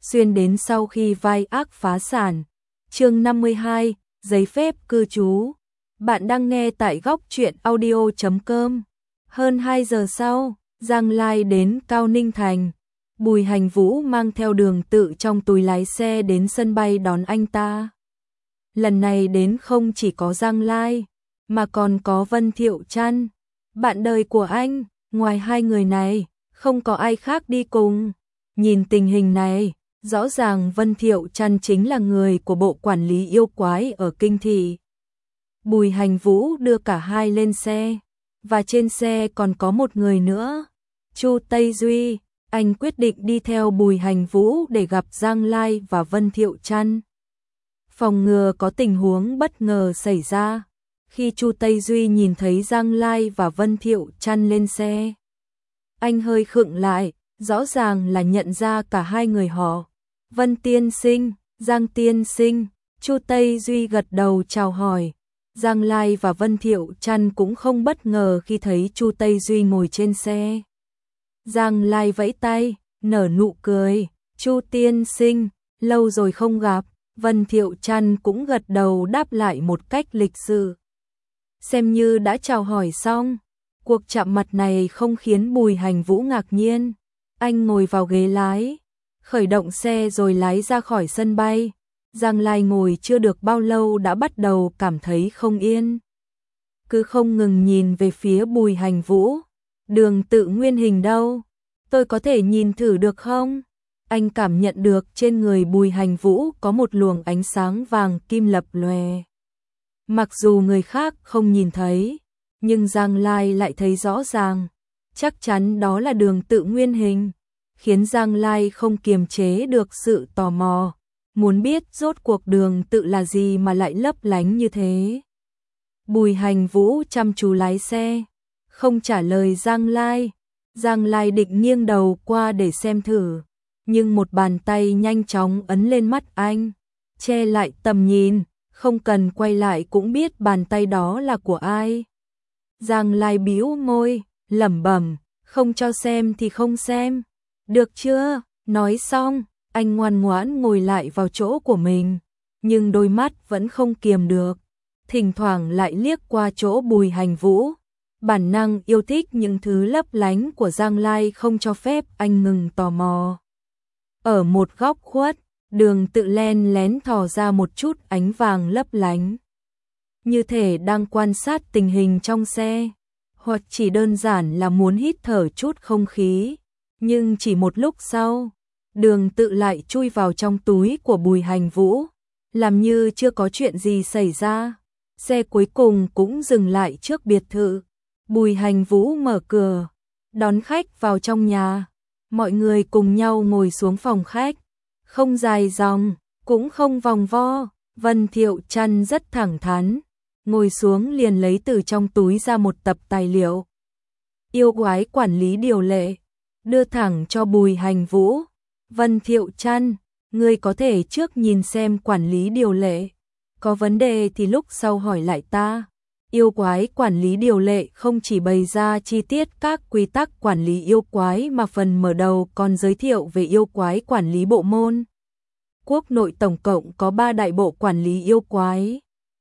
xuyên đến sau khi vai ác phá sản. Chương 52, giấy phép cư trú. Bạn đang nghe tại góc truyện audio.com. Hơn 2 giờ sau, Giang Lai đến Cao Ninh Thành. Bùi Hành Vũ mang theo Đường Tự trong túi lái xe đến sân bay đón anh ta. Lần này đến không chỉ có Giang Lai, mà còn có Vân Thiệu Trăn, bạn đời của anh. Ngoài hai người này, không có ai khác đi cùng. Nhìn tình hình này, rõ ràng Vân Thiệu Trăn chính là người của bộ quản lý yêu quái ở Kinh Thị. Bùi Hành Vũ đưa cả hai lên xe, và trên xe còn có một người nữa, Chu Tây Duy. Anh quyết định đi theo Bùi Hành Vũ để gặp Giang Lai và Vân Thiệu Trăn, phòng ngừa có tình huống bất ngờ xảy ra. Khi Chu Tây Duy nhìn thấy Giang Lai và Vân Thiệu Trăn lên xe, anh hơi khựng lại, rõ ràng là nhận ra cả hai người họ. Vân tiên sinh, Giang tiên sinh. Chu Tây Duy gật đầu chào hỏi. Giang Lai và Vân Thiệu Trăn cũng không bất ngờ khi thấy Chu Tây Duy ngồi trên xe. Giang Lai vẫy tay, nở nụ cười. Chu tiên sinh, lâu rồi không gặp. Vân Thiệu Trăn cũng gật đầu đáp lại một cách lịch sự. Xem như đã chào hỏi xong. Cuộc chạm mặt này không khiến Bùi Hành Vũ ngạc nhiên. Anh ngồi vào ghế lái, khởi động xe rồi lái ra khỏi sân bay. Giang Lai ngồi chưa được bao lâu đã bắt đầu cảm thấy không yên. Cứ không ngừng nhìn về phía Bùi Hành Vũ. Đường Tự nguyên hình đâu? Tôi có thể nhìn thử được không? Anh cảm nhận được trên người Bùi Hành Vũ có một luồng ánh sáng vàng kim lập lòe. Mặc dù người khác không nhìn thấy, nhưng Giang Lai lại thấy rõ ràng. Chắc chắn đó là Đường Tự nguyên hình, khiến Giang Lai không kiềm chế được sự tò mò, muốn biết rốt cuộc Đường Tự là gì mà lại lấp lánh như thế. Bùi Hành Vũ chăm chú lái xe, không trả lời Giang Lai. Giang Lai định nghiêng đầu qua để xem thử, nhưng một bàn tay nhanh chóng ấn lên mắt anh, che lại tầm nhìn, không cần quay lại cũng biết bàn tay đó là của ai. Giang Lai bĩu môi, lẩm bẩm, không cho xem thì không xem. Được chưa? Nói xong, anh ngoan ngoãn ngồi lại vào chỗ của mình, nhưng đôi mắt vẫn không kiềm được, thỉnh thoảng lại liếc qua chỗ Bùi Hành Vũ. Bản năng yêu thích những thứ lấp lánh của Giang Lai không cho phép anh ngừng tò mò. Ở một góc khuất, Đường Tự len lén thò ra một chút ánh vàng lấp lánh, như thể đang quan sát tình hình trong xe, hoặc chỉ đơn giản là muốn hít thở chút không khí. Nhưng chỉ một lúc sau, Đường Tự lại chui vào trong túi của Bùi Hành Vũ, làm như chưa có chuyện gì xảy ra. Xe cuối cùng cũng dừng lại trước biệt thự. Bùi Hành Vũ mở cửa, đón khách vào trong nhà. Mọi người cùng nhau ngồi xuống phòng khách, không dài dòng, cũng không vòng vo. Vân Thiệu Trăn rất thẳng thắn, ngồi xuống liền lấy từ trong túi ra một tập tài liệu. Yêu quái quản lý điều lệ, đưa thẳng cho Bùi Hành Vũ. Vân Thiệu Trăn, ngươi có thể trước nhìn xem quản lý điều lệ, có vấn đề thì lúc sau hỏi lại ta. Yêu quái quản lý điều lệ không chỉ bày ra chi tiết các quy tắc quản lý yêu quái mà phần mở đầu còn giới thiệu về yêu quái quản lý bộ môn. Quốc nội tổng cộng có 3 đại bộ quản lý yêu quái,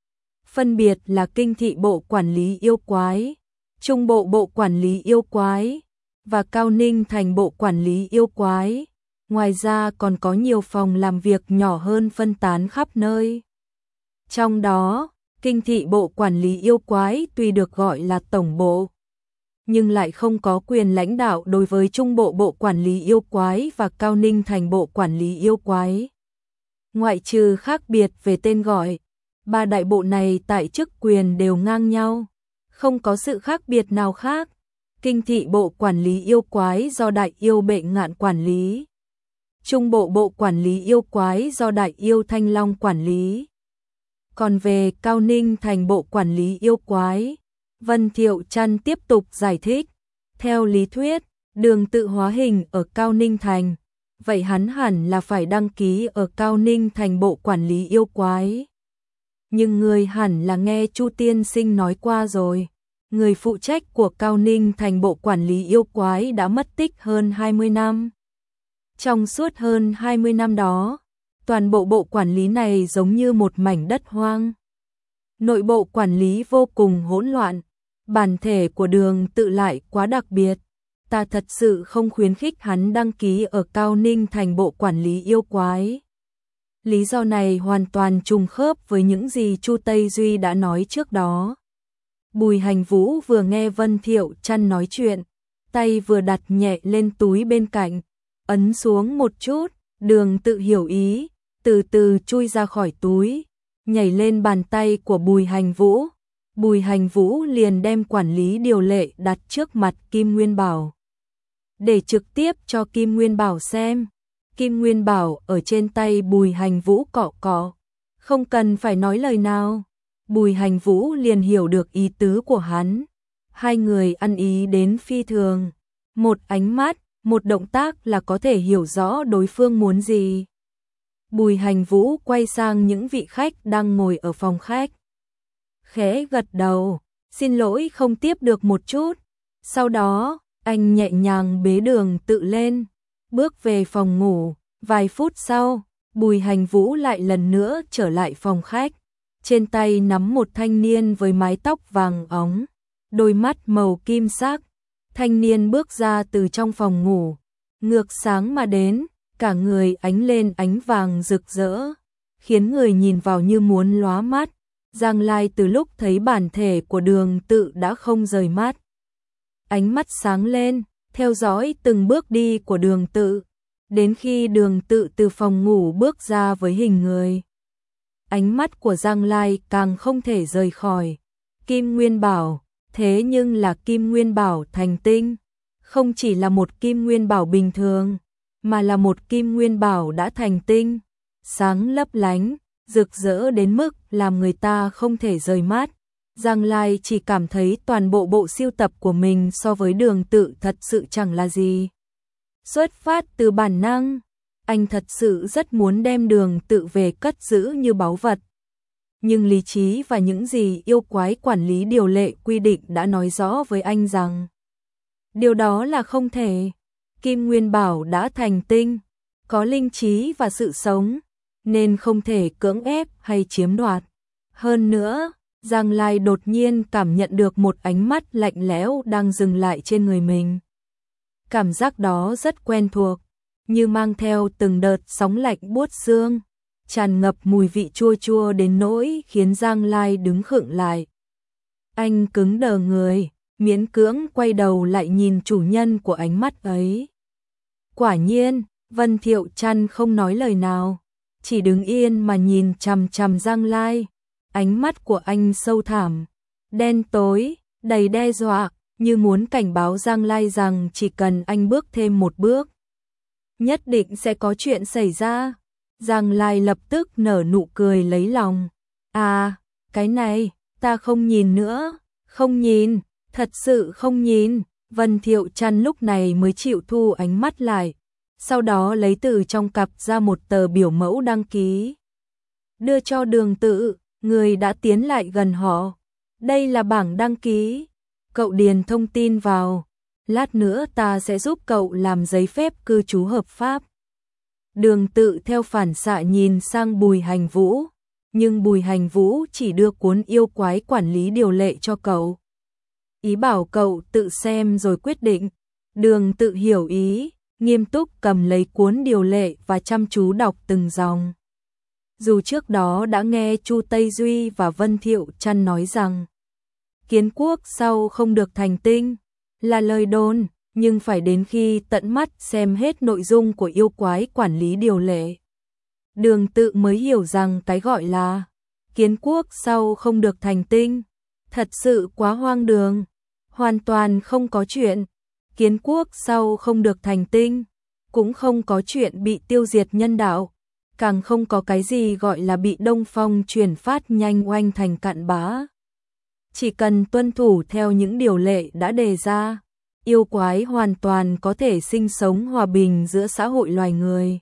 phân biệt là Kinh Thị bộ quản lý yêu quái, Trung bộ bộ quản lý yêu quái và Cao Ninh Thành bộ quản lý yêu quái. Ngoài ra còn có nhiều phòng làm việc nhỏ hơn phân tán khắp nơi. Trong đó, Kinh Thị bộ quản lý yêu quái tuy được gọi là tổng bộ, nhưng lại không có quyền lãnh đạo đối với Trung bộ bộ quản lý yêu quái và Cao Ninh Thành bộ quản lý yêu quái. Ngoại trừ khác biệt về tên gọi, 3 đại bộ này tại chức quyền đều ngang nhau, không có sự khác biệt nào khác. Kinh Thị bộ quản lý yêu quái do Đại Yêu Bệ Ngạn quản lý, Trung bộ bộ quản lý yêu quái do Đại Yêu Thanh Long quản lý. Còn về Cao Ninh Thành bộ quản lý yêu quái, Vân Thiệu Trăn tiếp tục giải thích. Theo lý thuyết, Đường Tự hóa hình ở Cao Ninh Thành, vậy hắn hẳn là phải đăng ký ở Cao Ninh Thành bộ quản lý yêu quái. Nhưng người hẳn là nghe Chu tiên sinh nói qua rồi, người phụ trách của Cao Ninh Thành bộ quản lý yêu quái đã mất tích hơn 20 năm. Trong suốt hơn 20 năm đó, toàn bộ bộ quản lý này giống như một mảnh đất hoang. Nội bộ quản lý vô cùng hỗn loạn, bản thể của Đường Tự lại quá đặc biệt. Ta thật sự không khuyến khích hắn đăng ký ở Cao Ninh thành bộ quản lý yêu quái. Lý do này hoàn toàn trùng khớp với những gì Chu Tây Duy đã nói trước đó. Bùi Hành Vũ vừa nghe Vân Thiệu Trăn nói chuyện, tay vừa đặt nhẹ lên túi bên cạnh, ấn xuống một chút, Đường Tự hiểu ý, từ từ chui ra khỏi túi, nhảy lên bàn tay của Bùi Hành Vũ. Bùi Hành Vũ liền đem quản lý điều lệ đặt trước mặt Kim Nguyên Bảo, để trực tiếp cho Kim Nguyên Bảo xem. Kim Nguyên Bảo ở trên tay Bùi Hành Vũ cọ cọ, không cần phải nói lời nào. Bùi Hành Vũ liền hiểu được ý tứ của hắn. Hai người ăn ý đến phi thường. Một ánh mắt, một động tác là có thể hiểu rõ đối phương muốn gì. Bùi Hành Vũ quay sang những vị khách đang ngồi ở phòng khách, khẽ gật đầu, xin lỗi không tiếp được một chút. Sau đó, anh nhẹ nhàng bế Đường Tự lên, bước về phòng ngủ. Vài phút sau, Bùi Hành Vũ lại lần nữa trở lại phòng khách, trên tay nắm một thanh niên với mái tóc vàng óng, đôi mắt màu kim sắc. Thanh niên bước ra từ trong phòng ngủ, ngược sáng mà đến, cả người ánh lên ánh vàng rực rỡ, khiến người nhìn vào như muốn lóa mắt. Giang Lai từ lúc thấy bản thể của Đường Tự đã không rời mắt. Ánh mắt sáng lên, theo dõi từng bước đi của Đường Tự, đến khi Đường Tự từ phòng ngủ bước ra với hình người. Ánh mắt của Giang Lai càng không thể rời khỏi Kim Nguyên Bảo, thế nhưng là Kim Nguyên Bảo thành tinh, không chỉ là một Kim Nguyên Bảo bình thường, mà là một Kim Nguyên Bảo đã thành tinh, sáng lấp lánh, rực rỡ đến mức làm người ta không thể rời mắt. Giang Lai chỉ cảm thấy toàn bộ bộ sưu tập của mình so với Đường Tự thật sự chẳng là gì. Xuất phát từ bản năng, anh thật sự rất muốn đem Đường Tự về cất giữ như báu vật. Nhưng lý trí và những gì yêu quái quản lý điều lệ quy định đã nói rõ với anh rằng điều đó là không thể. Kim Nguyên Bảo đã thành tinh, có linh trí và sự sống, nên không thể cưỡng ép hay chiếm đoạt. Hơn nữa, Giang Lai đột nhiên cảm nhận được một ánh mắt lạnh lẽo đang dừng lại trên người mình. Cảm giác đó rất quen thuộc, như mang theo từng đợt sóng lạnh buốt xương, tràn ngập mùi vị chua chua đến nỗi khiến Giang Lai đứng khựng lại. Anh cứng đờ người, miễn cưỡng quay đầu lại nhìn chủ nhân của ánh mắt ấy. Quả nhiên, Vân Thiệu Trăn không nói lời nào, chỉ đứng yên mà nhìn chằm chằm Giang Lai. Ánh mắt của anh sâu thẳm, đen tối, đầy đe dọa, như muốn cảnh báo Giang Lai rằng chỉ cần anh bước thêm một bước, nhất định sẽ có chuyện xảy ra. Giang Lai lập tức nở nụ cười lấy lòng. À, cái này, ta không nhìn nữa, không nhìn, thật sự không nhìn. Vân Thiệu Trăn lúc này mới chịu thu ánh mắt lại, sau đó lấy từ trong cặp ra một tờ biểu mẫu đăng ký, đưa cho Đường Tự. Người đã tiến lại gần họ. Đây là bảng đăng ký, cậu điền thông tin vào, lát nữa ta sẽ giúp cậu làm giấy phép cư trú hợp pháp. Đường Tự theo phản xạ nhìn sang Bùi Hành Vũ, nhưng Bùi Hành Vũ chỉ đưa cuốn yêu quái quản lý điều lệ cho cậu, ý bảo cậu tự xem rồi quyết định. Đường Tự hiểu ý, nghiêm túc cầm lấy cuốn điều lệ và chăm chú đọc từng dòng. Dù trước đó đã nghe Chu Tây Duy và Vân Thiệu Trăn nói rằng kiến quốc sau không được thành tinh là lời đồn, nhưng phải đến khi tận mắt xem hết nội dung của yêu quái quản lý điều lệ, Đường Tự mới hiểu rằng cái gọi là kiến quốc sau không được thành tinh thật sự quá hoang đường, hoàn toàn không có chuyện. Kiến quốc sau không được thành tinh, cũng không có chuyện bị tiêu diệt nhân đạo, càng không có cái gì gọi là bị Đông Phong truyền phát nhanh oanh thành cặn bã. Chỉ cần tuân thủ theo những điều lệ đã đề ra, yêu quái hoàn toàn có thể sinh sống hòa bình giữa xã hội loài người.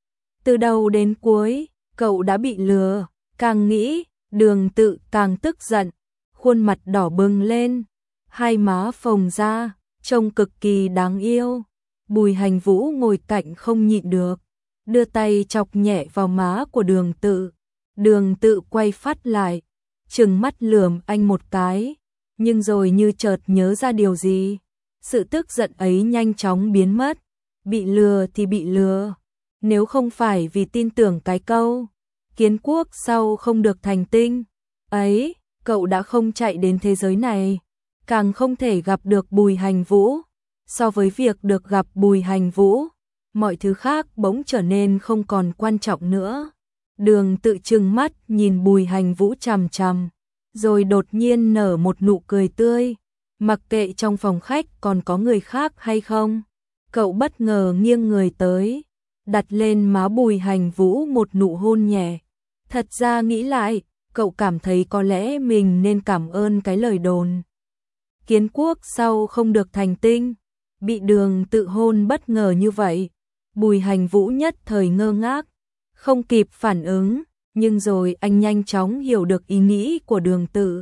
Từ đầu đến cuối, cậu đã bị lừa, càng nghĩ, Đường Tự càng tức giận, khuôn mặt đỏ bừng lên, hai má phồng ra, trông cực kỳ đáng yêu. Bùi Hành Vũ ngồi cạnh không nhịn được, đưa tay chọc nhẹ vào má của Đường Tự. Đường Tự quay phát lại, trừng mắt lườm anh một cái, nhưng rồi như chợt nhớ ra điều gì. Sự tức giận ấy nhanh chóng biến mất, bị lừa thì bị lừa. Nếu không phải vì tin tưởng cái câu kiến quốc sau không được thành tinh ấy, cậu đã không chạy đến thế giới này, càng không thể gặp được Bùi Hành Vũ. So với việc được gặp Bùi Hành Vũ, mọi thứ khác bỗng trở nên không còn quan trọng nữa. Đường Tự trừng mắt nhìn Bùi Hành Vũ chằm chằm, rồi đột nhiên nở một nụ cười tươi, mặc kệ trong phòng khách còn có người khác hay không. Cậu bất ngờ nghiêng người tới, đặt lên má Bùi Hành Vũ một nụ hôn nhẹ. Thật ra nghĩ lại, cậu cảm thấy có lẽ mình nên cảm ơn cái lời đồn kiến quốc sau không được thành tinh. Bị Đường Tự hôn bất ngờ như vậy, Bùi Hành Vũ nhất thời ngơ ngác, không kịp phản ứng, nhưng rồi anh nhanh chóng hiểu được ý nghĩ của Đường Tự.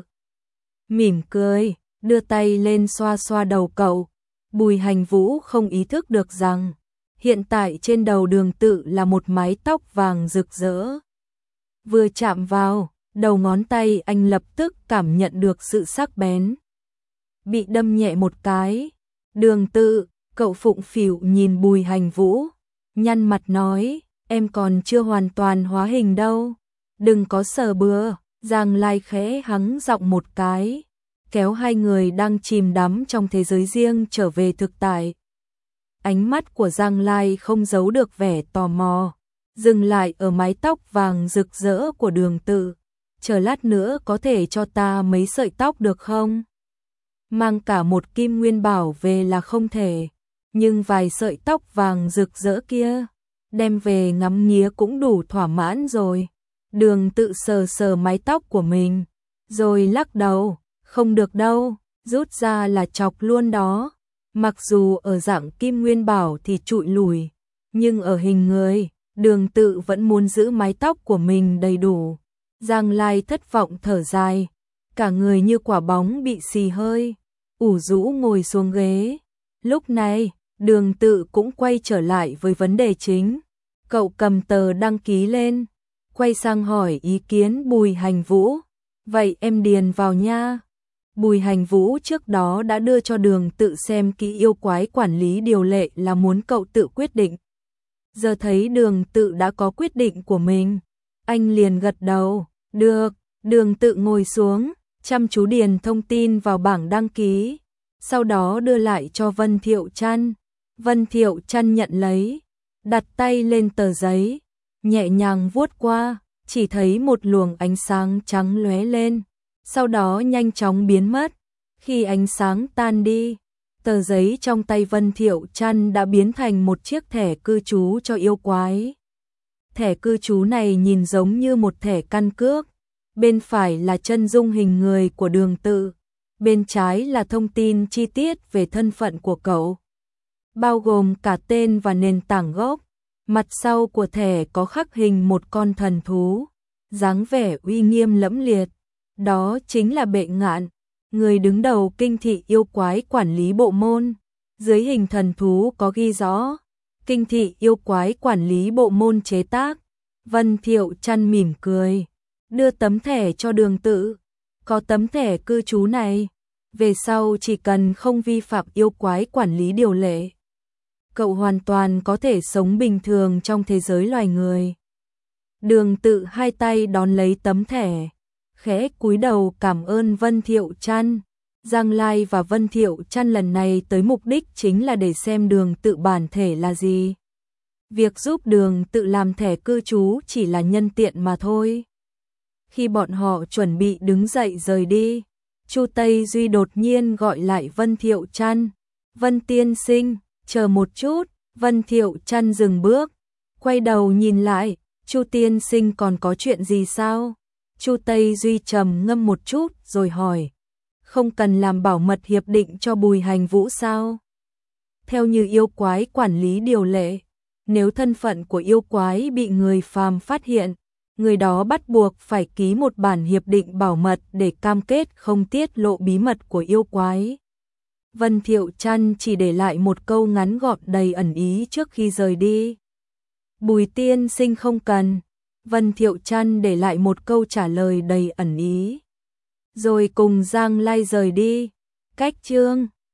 Mỉm cười, đưa tay lên xoa xoa đầu cậu. Bùi Hành Vũ không ý thức được rằng hiện tại trên đầu Đường Tự là một mái tóc vàng rực rỡ. Vừa chạm vào, đầu ngón tay anh lập tức cảm nhận được sự sắc bén. Bị đâm nhẹ một cái. Đường Tự, cậu phụng phịu nhìn Bùi Hành Vũ, nhăn mặt nói, em còn chưa hoàn toàn hóa hình đâu, đừng có sờ bừa. Giang Lai khẽ hắng giọng một cái, kéo hai người đang chìm đắm trong thế giới riêng trở về thực tại. Ánh mắt của Giang Lai không giấu được vẻ tò mò, dừng lại ở mái tóc vàng rực rỡ của Đường Tự. Chờ lát nữa có thể cho ta mấy sợi tóc được không? Mang cả một kim nguyên bảo về là không thể, nhưng vài sợi tóc vàng rực rỡ kia, đem về ngắm nghía cũng đủ thỏa mãn rồi. Đường Tự sờ sờ mái tóc của mình, rồi lắc đầu, không được đâu, rút ra là chọc luôn đó. Mặc dù ở dạng kim nguyên bảo thì trụi lùi, nhưng ở hình người, Đường Tự vẫn muốn giữ mái tóc của mình đầy đủ. Giang Lai thất vọng thở dài, cả người như quả bóng bị xì hơi, ủ rũ ngồi xuống ghế. Lúc này, Đường Tự cũng quay trở lại với vấn đề chính. Cậu cầm tờ đăng ký lên, quay sang hỏi ý kiến Bùi Hành Vũ. Vậy em điền vào nha. Bùi Hành Vũ trước đó đã đưa cho Đường Tự xem kỹ yêu quái quản lý điều lệ là muốn cậu tự quyết định. Giờ thấy Đường Tự đã có quyết định của mình, anh liền gật đầu, được. Đường Tự ngồi xuống, chăm chú điền thông tin vào bảng đăng ký, sau đó đưa lại cho Vân Thiệu Trăn. Vân Thiệu Trăn nhận lấy, đặt tay lên tờ giấy, nhẹ nhàng vuốt qua, chỉ thấy một luồng ánh sáng trắng lóe lên, sau đó nhanh chóng biến mất. Khi ánh sáng tan đi, tờ giấy trong tay Vân Thiệu Trăn đã biến thành một chiếc thẻ cư trú cho yêu quái. Thẻ cư trú này nhìn giống như một thẻ căn cước, bên phải là chân dung hình người của Đường Tự, bên trái là thông tin chi tiết về thân phận của cậu, bao gồm cả tên và nền tảng gốc. Mặt sau của thẻ có khắc hình một con thần thú, dáng vẻ uy nghiêm lẫm liệt. Đó chính là Bệ Ngạn, người đứng đầu kinh thị yêu quái quản lý bộ môn. Dưới hình thần thú có ghi rõ, kinh thị yêu quái quản lý bộ môn chế tác. Vân Thiệu Trăn mỉm cười, đưa tấm thẻ cho Đường Tự. Có tấm thẻ cư trú này, về sau chỉ cần không vi phạm yêu quái quản lý điều lệ, cậu hoàn toàn có thể sống bình thường trong thế giới loài người. Đường Tự hai tay đón lấy tấm thẻ, khẽ cúi đầu cảm ơn Vân Thiệu Trăn. Giang Lai và Vân Thiệu Trăn lần này tới mục đích chính là để xem Đường Tự bản thể là gì. Việc giúp Đường Tự làm thẻ cư trú chỉ là nhân tiện mà thôi. Khi bọn họ chuẩn bị đứng dậy rời đi, Chu Tây Duy đột nhiên gọi lại Vân Thiệu Trăn. Vân tiên sinh, chờ một chút. Vân Thiệu Trăn dừng bước, quay đầu nhìn lại. Chu tiên sinh còn có chuyện gì sao? Chu Tây Duy trầm ngâm một chút rồi hỏi, không cần làm bảo mật hiệp định cho Bùi Hành Vũ sao? Theo như yêu quái quản lý điều lệ, nếu thân phận của yêu quái bị người phàm phát hiện, người đó bắt buộc phải ký một bản hiệp định bảo mật để cam kết không tiết lộ bí mật của yêu quái. Vân Thiệu Trăn chỉ để lại một câu ngắn gọn đầy ẩn ý trước khi rời đi. Bùi tiên sinh không cần. Vân Thiệu Trăn để lại một câu trả lời đầy ẩn ý. Rồi cùng Giang Lai rời đi. Cách chương